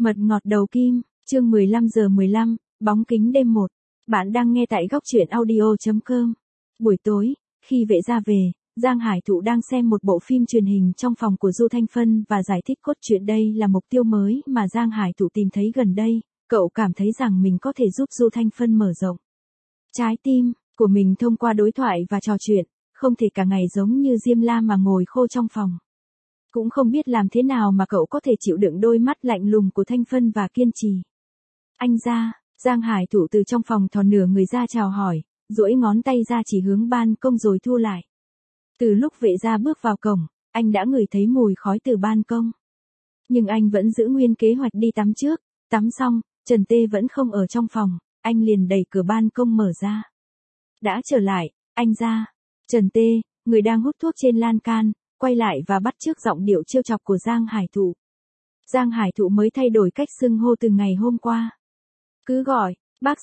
Mật ngọt đầu kim, chương 15:15, bóng kính đêm 1. Bạn đang nghe tại góc truyện audio.com. Buổi tối, khi vệ gia về, Giang Hải Thụ đang xem một bộ phim truyền hình trong phòng của Du Thanh Phân và giải thích cốt truyện. Đây là mục tiêu mới mà Giang Hải Thụ tìm thấy gần đây, cậu cảm thấy rằng mình có thể giúp Du Thanh Phân mở rộng trái tim của mình thông qua đối thoại và trò chuyện, không thể cả ngày giống như Diêm La mà ngồi khô trong phòng. Cũng không biết làm thế nào mà cậu có thể chịu đựng đôi mắt lạnh lùng của Thanh Phân và kiên trì. Anh ra, Giang Hải Thụ từ trong phòng thò nửa người ra chào hỏi, duỗi ngón tay ra chỉ hướng ban công rồi thu lại. Từ lúc vệ gia bước vào cổng, anh đã ngửi thấy mùi khói từ ban công. Nhưng anh vẫn giữ nguyên kế hoạch đi tắm trước, tắm xong, Trần Tê vẫn không ở trong phòng, anh liền đẩy cửa ban công mở ra. Đã trở lại, anh ra. Trần Tê, người đang hút thuốc trên lan can, quay lại và bắt chước giọng điệu trêu chọc của Giang Hải Thụ. Giang Hải Thụ mới thay đổi cách xưng hô từ ngày hôm qua. Cứ gọi, bác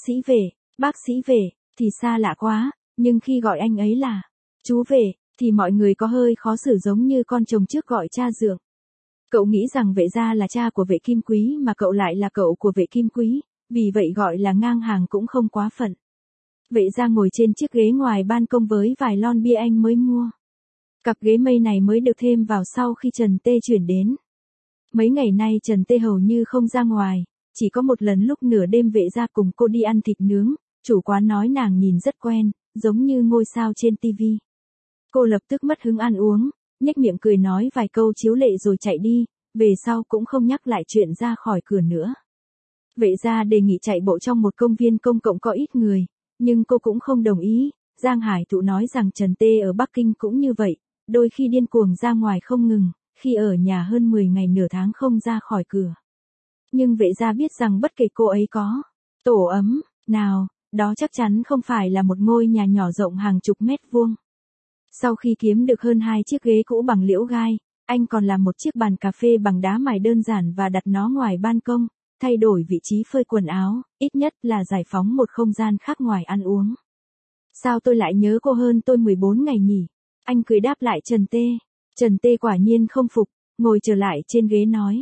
sĩ về, thì xa lạ quá, nhưng khi gọi anh ấy là chú về, thì mọi người có hơi khó xử giống như con chồng trước gọi cha dượng. Cậu nghĩ rằng vệ gia là cha của vệ Kim Quý mà cậu lại là cậu của vệ Kim Quý, vì vậy gọi là ngang hàng cũng không quá phận. Vệ gia ngồi trên chiếc ghế ngoài ban công với vài lon bia anh mới mua. Cặp ghế mây này mới được thêm vào sau khi Trần Tê chuyển đến. Mấy ngày nay Trần Tê hầu như không ra ngoài, chỉ có một lần lúc nửa đêm vệ gia cùng cô đi ăn thịt nướng, chủ quán nói nàng nhìn rất quen, giống như ngôi sao trên tivi. Cô lập tức mất hứng ăn uống, nhếch miệng cười nói vài câu chiếu lệ rồi chạy đi, về sau cũng không nhắc lại chuyện ra khỏi cửa nữa. Vệ gia đề nghị chạy bộ trong một công viên công cộng có ít người, nhưng cô cũng không đồng ý. Giang Hải Thụ nói rằng Trần Tê ở Bắc Kinh cũng như vậy, đôi khi điên cuồng ra ngoài không ngừng, khi ở nhà hơn 10 ngày nửa tháng không ra khỏi cửa. Nhưng vệ gia biết rằng bất kể cô ấy có tổ ấm nào, đó chắc chắn không phải là một ngôi nhà nhỏ rộng hàng chục mét vuông. Sau khi kiếm được hơn 2 chiếc ghế cũ bằng liễu gai, anh còn làm một chiếc bàn cà phê bằng đá mài đơn giản và đặt nó ngoài ban công, thay đổi vị trí phơi quần áo, ít nhất là giải phóng một không gian khác ngoài ăn uống. Sao tôi lại nhớ cô hơn tôi 14 ngày nhỉ? Anh cười đáp lại Trần Tê. Trần Tê quả nhiên không phục, ngồi trở lại trên ghế nói.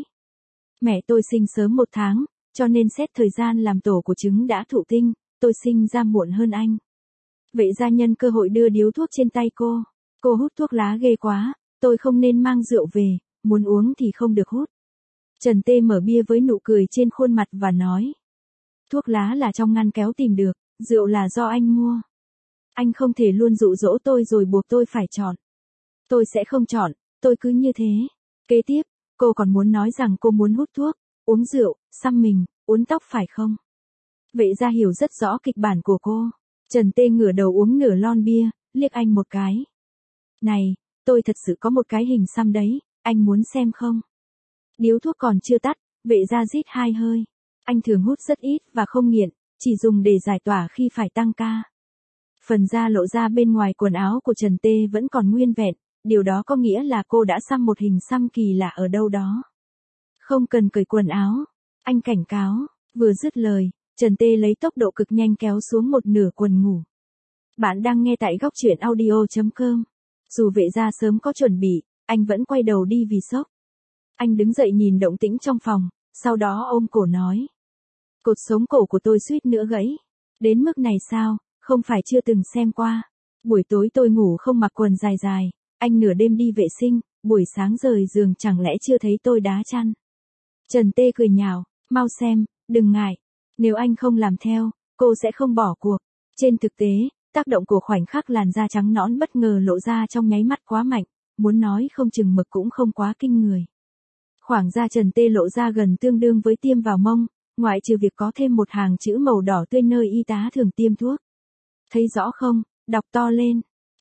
Mẹ tôi sinh sớm 1 tháng, cho nên xét thời gian làm tổ của trứng đã thụ tinh, tôi sinh ra muộn hơn anh. Vệ gia nhân cơ hội đưa điếu thuốc trên tay cô. Cô hút thuốc lá ghê quá, tôi không nên mang rượu về, muốn uống thì không được hút. Trần Tê mở bia với nụ cười trên khuôn mặt và nói. Thuốc lá là trong ngăn kéo tìm được, rượu là do anh mua. Anh không thể luôn dụ dỗ tôi rồi buộc tôi phải chọn. Tôi sẽ không chọn, tôi cứ như thế. Kế tiếp, cô còn muốn nói rằng cô muốn hút thuốc, uống rượu, xăm mình, uốn tóc phải không? Vệ gia hiểu rất rõ kịch bản của cô. Trần Tê ngửa đầu uống nửa lon bia, liếc anh một cái. Này, tôi thật sự có một cái hình xăm đấy, anh muốn xem không? Điếu thuốc còn chưa tắt, vệ gia rít 2 hơi. Anh thường hút rất ít và không nghiện, chỉ dùng để giải tỏa khi phải tăng ca. Phần da lộ ra bên ngoài quần áo của Trần Tê vẫn còn nguyên vẹn, điều đó có nghĩa là cô đã xăm một hình xăm kỳ lạ ở đâu đó. Không cần cởi quần áo, anh cảnh cáo, vừa dứt lời, Trần Tê lấy tốc độ cực nhanh kéo xuống một nửa quần ngủ. Bạn đang nghe tại góc truyện audio.com. Dù vệ gia sớm có chuẩn bị, anh vẫn quay đầu đi vì sốc. Anh đứng dậy nhìn động tĩnh trong phòng, sau đó ôm cổ nói. Cột sống cổ của tôi suýt nữa gãy. Đến mức này sao, không phải chưa từng xem qua. Buổi tối tôi ngủ không mặc quần dài dài, anh nửa đêm đi vệ sinh, buổi sáng rời giường chẳng lẽ chưa thấy tôi đá chăn. Trần Tê cười nhạo, mau xem, đừng ngại. Nếu anh không làm theo, cô sẽ không bỏ cuộc. Trên thực tế, tác động của khoảnh khắc làn da trắng nõn bất ngờ lộ ra trong nháy mắt quá mạnh, muốn nói không chừng mực cũng không quá kinh người. Khoảng da Trần Tê lộ ra gần tương đương với tiêm vào mông, ngoại trừ việc có thêm một hàng chữ màu đỏ tươi nơi y tá thường tiêm thuốc. Thấy rõ không, đọc to lên.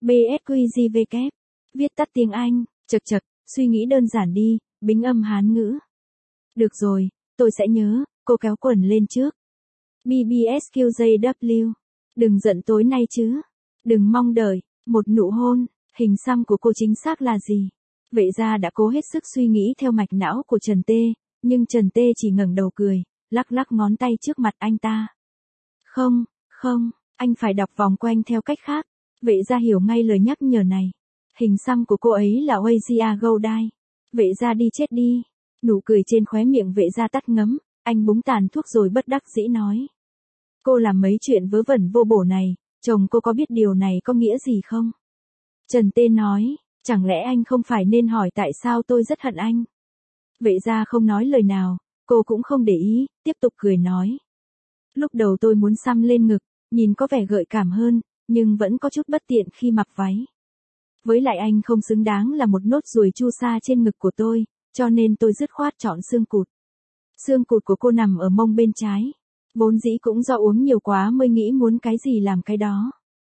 BSQJVK. Viết tắt tiếng Anh, chật, suy nghĩ đơn giản đi, bính âm Hán ngữ. Được rồi, tôi sẽ nhớ, cô kéo quần lên trước. BBSQJW. Đừng giận tối nay chứ. Đừng mong đợi, một nụ hôn, hình xăm của cô chính xác là gì? Vệ gia đã cố hết sức suy nghĩ theo mạch não của Trần Tê, nhưng Trần Tê chỉ ngẩng đầu cười, lắc ngón tay trước mặt anh ta. Không, anh phải đọc vòng quanh theo cách khác. Vệ gia hiểu ngay lời nhắc nhở này. Hình xăm của cô ấy là Weijia Goldai. Vệ gia đi chết đi. Nụ cười trên khóe miệng vệ gia tắt ngấm, Anh búng tàn thuốc rồi bất đắc dĩ nói. Cô làm mấy chuyện vớ vẩn vô bổ này, chồng cô có biết điều này có nghĩa gì không? Trần Tê nói, chẳng lẽ anh không phải nên hỏi tại sao tôi rất hận anh? Vệ gia không nói lời nào, cô cũng không để ý, tiếp tục cười nói. Lúc đầu tôi muốn xăm lên ngực, nhìn có vẻ gợi cảm hơn, nhưng vẫn có chút bất tiện khi mặc váy. Với lại anh không xứng đáng là một nốt ruồi chu sa trên ngực của tôi, cho nên tôi dứt khoát chọn xương cụt. Xương cụt của cô nằm ở mông bên trái. Vốn dĩ cũng do uống nhiều quá mới nghĩ muốn cái gì làm cái đó.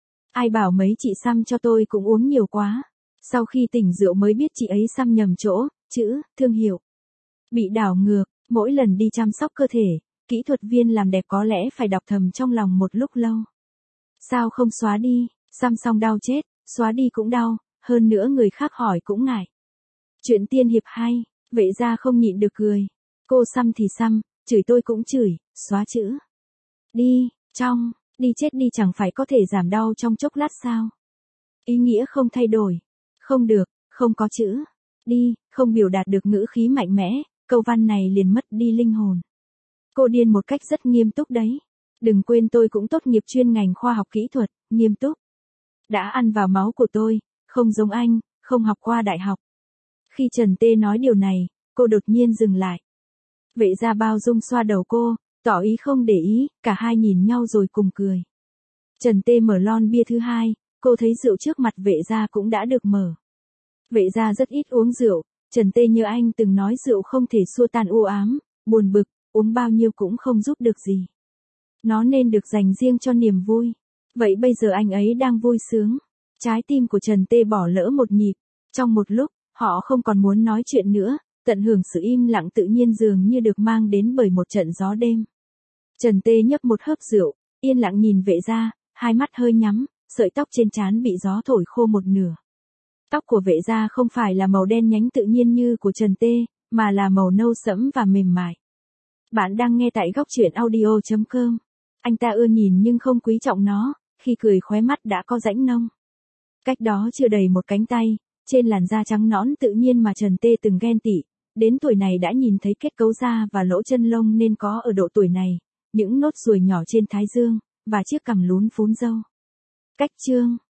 Ai bảo mấy chị xăm cho tôi cũng uống nhiều quá. Sau khi tỉnh rượu mới biết chị ấy xăm nhầm chỗ, chữ, thương hiệu. Bị đảo ngược, mỗi lần đi chăm sóc cơ thể, kỹ thuật viên làm đẹp có lẽ phải đọc thầm trong lòng một lúc lâu. Sao không xóa đi, xăm xong đau chết, xóa đi cũng đau, hơn nữa người khác hỏi cũng ngại. Chuyện tiên hiệp hay, vệ gia không nhịn được cười. Cô xăm thì xăm, chửi tôi cũng chửi, xóa chữ. Đi, trong, đi chết đi chẳng phải có thể giảm đau trong chốc lát sao? Ý nghĩa không thay đổi. Không được, không có chữ. Đi, không biểu đạt được ngữ khí mạnh mẽ, câu văn này liền mất đi linh hồn. Cô điên một cách rất nghiêm túc đấy. Đừng quên tôi cũng tốt nghiệp chuyên ngành khoa học kỹ thuật, nghiêm túc. Đã ăn vào máu của tôi, không giống anh, không học qua đại học. Khi Trần Tê nói điều này, cô đột nhiên dừng lại. Vệ gia bao dung xoa đầu cô, tỏ ý không để ý, cả hai nhìn nhau rồi cùng cười. Trần Tê mở lon bia thứ hai, cô thấy rượu trước mặt vệ gia cũng đã được mở. Vệ gia rất ít uống rượu, Trần Tê như anh từng nói rượu không thể xua tan u ám, buồn bực, uống bao nhiêu cũng không giúp được gì. Nó nên được dành riêng cho niềm vui. Vậy bây giờ anh ấy đang vui sướng. Trái tim của Trần Tê bỏ lỡ một nhịp. Trong một lúc, họ không còn muốn nói chuyện nữa, tận hưởng sự im lặng tự nhiên dường như được mang đến bởi một trận gió đêm. Trần Tê nhấp một hớp rượu, yên lặng nhìn vệ gia, hai mắt hơi nhắm, sợi tóc trên trán bị gió thổi khô một nửa. Tóc của vệ gia không phải là màu đen nhánh tự nhiên như của Trần Tê, mà là màu nâu sẫm và mềm mại. Bạn đang nghe tại góc truyện audio.com. Anh ta ưa nhìn nhưng không quý trọng nó, khi cười khóe mắt đã có rãnh nông. Cách đó chưa đầy một cánh tay, trên làn da trắng nõn tự nhiên mà Trần Tê từng ghen tị, đến tuổi này đã nhìn thấy kết cấu da và lỗ chân lông nên có ở độ tuổi này, những nốt ruồi nhỏ trên thái dương, và chiếc cằm lún phún râu. Cách chương